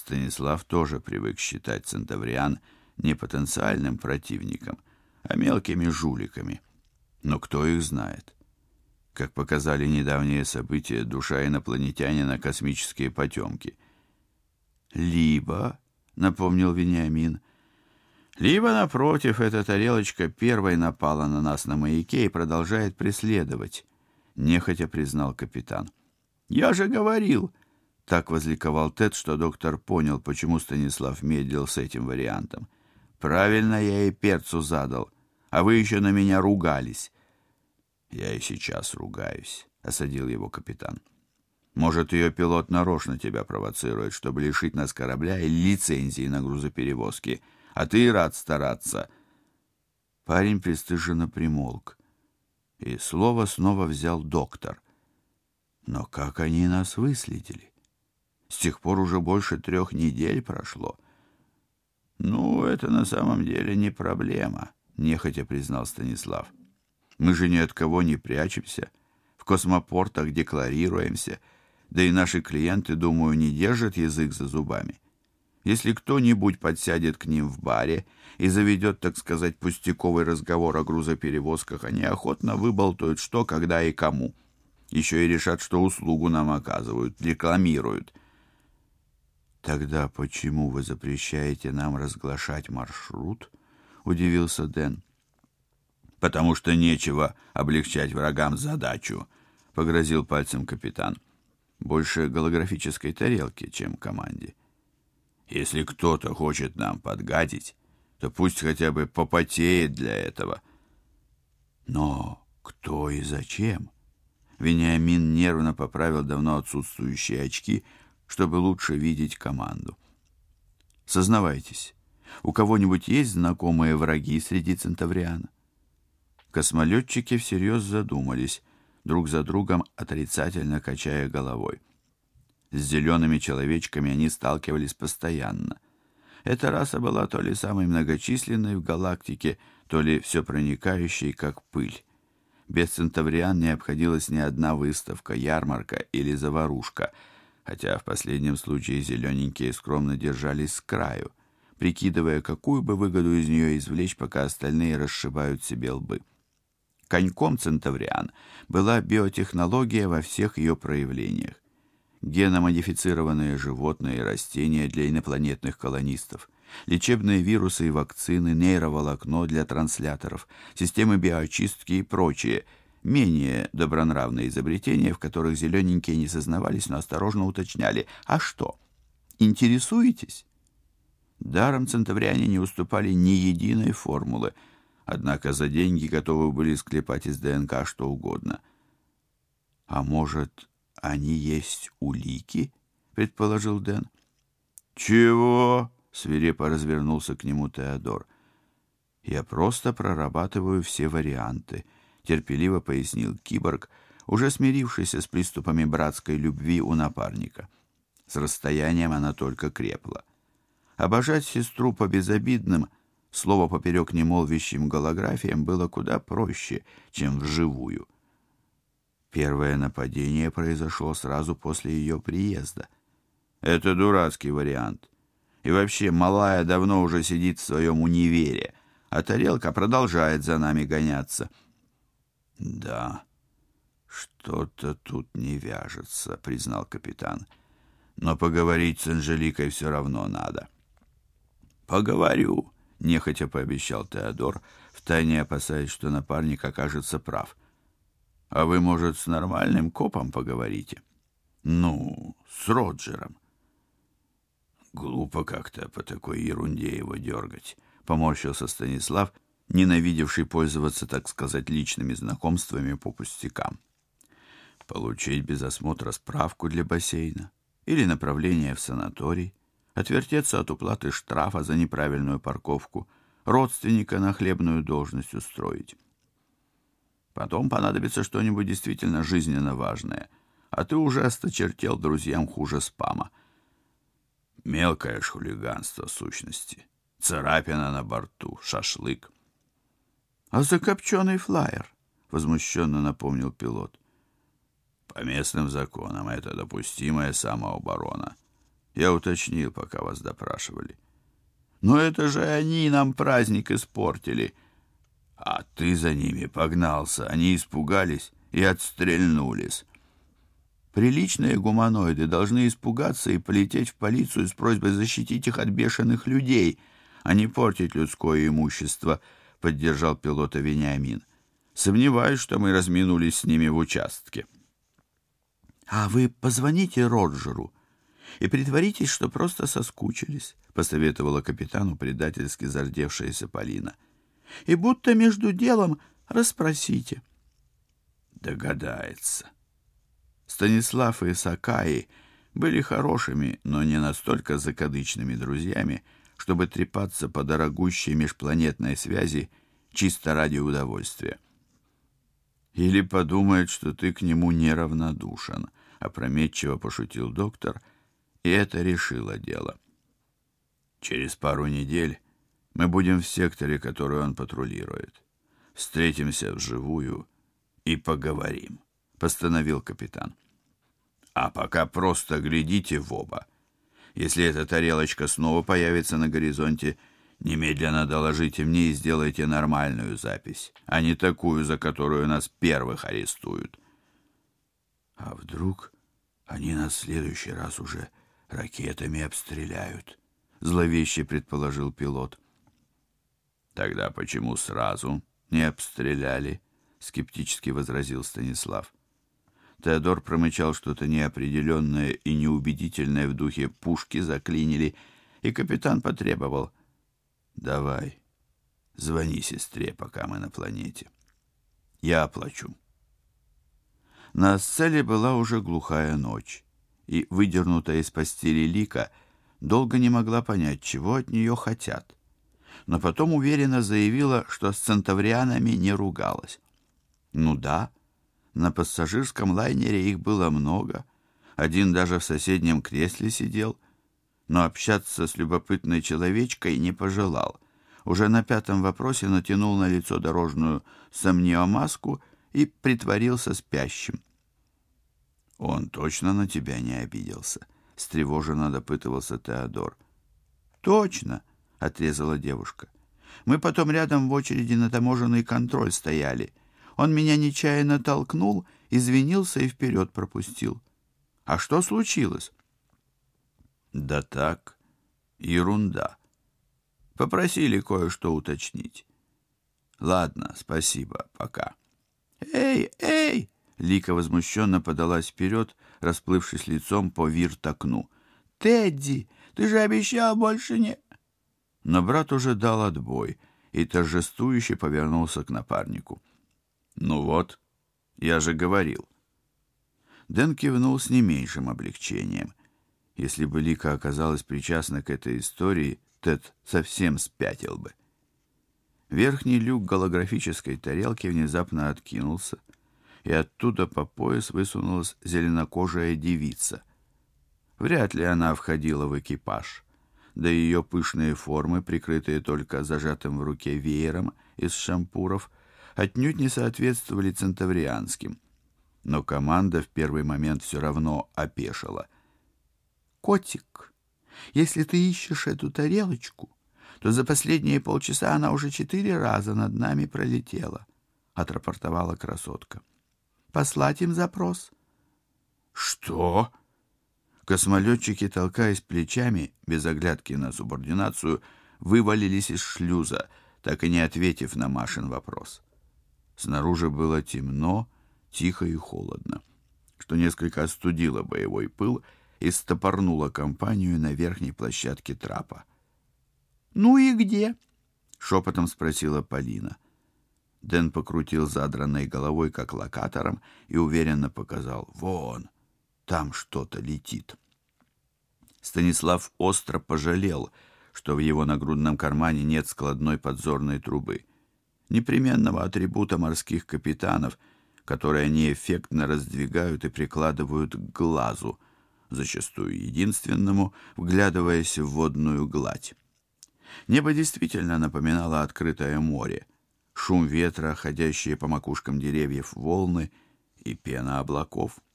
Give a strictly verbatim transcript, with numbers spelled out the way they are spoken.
Станислав тоже привык считать центавриан не потенциальным противником, а мелкими жуликами. Но кто их знает? Как показали недавние события, душа инопланетянина — космические потемки. «Либо», — напомнил Вениамин, — «либо, напротив, эта тарелочка первой напала на нас на маяке и продолжает преследовать», — нехотя признал капитан. «Я же говорил!» — так возликовал Тед, что доктор понял, почему Станислав медлил с этим вариантом. «Правильно я и перцу задал, а вы еще на меня ругались». «Я и сейчас ругаюсь», — осадил его капитан. «Может, ее пилот нарочно тебя провоцирует, чтобы лишить нас корабля и лицензии на грузоперевозки, а ты рад стараться». Парень пристыженно примолк, и слово снова взял доктор. «Но как они нас выследили? С тех пор уже больше трех недель прошло». «Ну, это на самом деле не проблема», — нехотя признал Станислав. «Мы же ни от кого не прячемся, в космопортах декларируемся, да и наши клиенты, думаю, не держат язык за зубами. Если кто-нибудь подсядет к ним в баре и заведет, так сказать, пустяковый разговор о грузоперевозках, они охотно выболтают что, когда и кому. Еще и решат, что услугу нам оказывают, рекламируют». «Тогда почему вы запрещаете нам разглашать маршрут?» — удивился Дэн. «Потому что нечего облегчать врагам задачу», — погрозил пальцем капитан. «Больше голографической тарелки, чем команде. Если кто-то хочет нам подгадить, то пусть хотя бы попотеет для этого». «Но кто и зачем?» Вениамин нервно поправил давно отсутствующие очки, чтобы лучше видеть команду. «Сознавайтесь, у кого-нибудь есть знакомые враги среди центавриан?» Космолетчики всерьез задумались, друг за другом отрицательно качая головой. С зелеными человечками они сталкивались постоянно. Эта раса была то ли самой многочисленной в галактике, то ли все проникающей, как пыль. Без центавриан не обходилась ни одна выставка, ярмарка или заварушка, хотя в последнем случае зелененькие скромно держались с краю, прикидывая, какую бы выгоду из нее извлечь, пока остальные расшибают себе лбы. Коньком центавриан была биотехнология во всех ее проявлениях. Геномодифицированные животные и растения для инопланетных колонистов, лечебные вирусы и вакцины, нейроволокно для трансляторов, системы биоочистки и прочие, менее добронравные изобретения, в которых зелененькие не сознавались, но осторожно уточняли: «А что, интересуетесь?» Даром центавриане не уступали ни единой формулы, однако за деньги готовы были склепать из ДНК что угодно. «А может, они есть улики?» — предположил Дэн. «Чего?» — свирепо развернулся к нему Теодор. «Я просто прорабатываю все варианты», — терпеливо пояснил киборг, уже смирившийся с приступами братской любви у напарника. С расстоянием она только крепла. Обожать сестру по безобидным, слово поперек немолвящим голографиям было куда проще, чем вживую. Первое нападение произошло сразу после ее приезда. Это дурацкий вариант. И вообще, малая давно уже сидит в своем универе, а тарелка продолжает за нами гоняться. «Да, что-то тут не вяжется», — признал капитан. «Но поговорить с Анжеликой все равно надо». «Поговорю», — нехотя пообещал Теодор, втайне опасаясь, что напарник окажется прав. «А вы, может, с нормальным копом поговорите?» «Ну, с Роджером». «Глупо как-то по такой ерунде его дергать», — поморщился Станислав, ненавидевший пользоваться, так сказать, личными знакомствами по пустякам. Получить без осмотра справку для бассейна или направление в санаторий, отвертеться от уплаты штрафа за неправильную парковку, родственника на хлебную должность устроить. Потом понадобится что-нибудь действительно жизненно важное, а ты уже осточертел друзьям хуже спама. Мелкое ж хулиганство в сущности. Царапина на борту, шашлык. — А закопченый флаер? — возмущенно напомнил пилот. — По местным законам это допустимая самооборона. Я уточнил, пока вас допрашивали. Но это же они нам праздник испортили. А ты за ними погнался. Они испугались и отстрельнулись. Приличные гуманоиды должны испугаться и полететь в полицию с просьбой защитить их от бешеных людей, а не портить людское имущество, поддержал пилота Вениамин. Сомневаюсь, что мы разминулись с ними в участке. А вы позвоните Роджеру и притворитесь, что просто соскучились, посоветовала капитану предательски зардевшаяся Полина. И будто между делом расспросите. Догадается. Станислав и Сакаи были хорошими, но не настолько закадычными друзьями, чтобы трепаться по дорогущей межпланетной связи чисто ради удовольствия. Или подумает, что ты к нему неравнодушен, опрометчиво пошутил доктор, и это решило дело. Через пару недель мы будем в секторе, который он патрулирует. Встретимся вживую и поговорим, постановил капитан. А пока просто глядите в оба. Если эта тарелочка снова появится на горизонте, немедленно доложите мне и сделайте нормальную запись, а не такую, за которую нас первых арестуют. А вдруг они нас в следующий раз уже ракетами обстреляют, зловеще предположил пилот. Тогда почему сразу не обстреляли? Скептически возразил Станислав. Теодор промычал что-то неопределенное и неубедительное в духе «пушки заклинили», и капитан потребовал: «Давай, звони сестре, пока мы на планете. Я оплачу». На Асцеле была уже глухая ночь, и выдернутая из постели Лика долго не могла понять, чего от нее хотят, но потом уверенно заявила, что с центаврианами не ругалась. Ну да, на пассажирском лайнере их было много, один даже в соседнем кресле сидел, но общаться с любопытной человечкой не пожелал. Уже на пятом вопросе натянул на лицо дорожную сомниомаску и притворился спящим. «Он точно на тебя не обиделся?» — встревоженно допытывался Теодор. «Точно!» — отрезала девушка. «Мы потом рядом в очереди на таможенный контроль стояли. Он меня нечаянно толкнул, извинился и вперед пропустил. А что случилось?» «Да так, ерунда. Попросили кое-что уточнить. Ладно, спасибо, пока». «Эй, эй!» Лика возмущенно подалась вперед, расплывшись лицом по вирт-окну. «Тедди, ты же обещал больше не...» Но брат уже дал отбой и торжествующе повернулся к напарнику. «Ну вот, я же говорил». Дэн кивнул с не меньшим облегчением. Если бы Лика оказалась причастна к этой истории, Тед совсем спятил бы. Верхний люк голографической тарелки внезапно откинулся, и оттуда по пояс высунулась зеленокожая девица. Вряд ли она входила в экипаж, да и ее пышные формы, прикрытые только зажатым в руке веером из шампуров, отнюдь не соответствовали центаврианским. Но команда в первый момент все равно опешила. «Котик, если ты ищешь эту тарелочку, то за последние полчаса она уже четыре раза над нами пролетела», — отрапортовала красотка. «Послать им запрос?» «Что?» Космолетчики, толкаясь плечами, без оглядки на субординацию, вывалились из шлюза, так и не ответив на Машин вопрос. Снаружи было темно, тихо и холодно, что несколько остудило боевой пыл и стопорнуло компанию на верхней площадке трапа. «Ну и где?» — шепотом спросила Полина. Дэн покрутил задранной головой, как локатором, и уверенно показал: «Вон, там что-то летит». Станислав остро пожалел, что в его нагрудном кармане нет складной подзорной трубы, непременного атрибута морских капитанов, которые они эффектно раздвигают и прикладывают к глазу, зачастую единственному, вглядываясь в водную гладь. Небо действительно напоминало открытое море, шум ветра, ходящие по макушкам деревьев волны и пена облаков.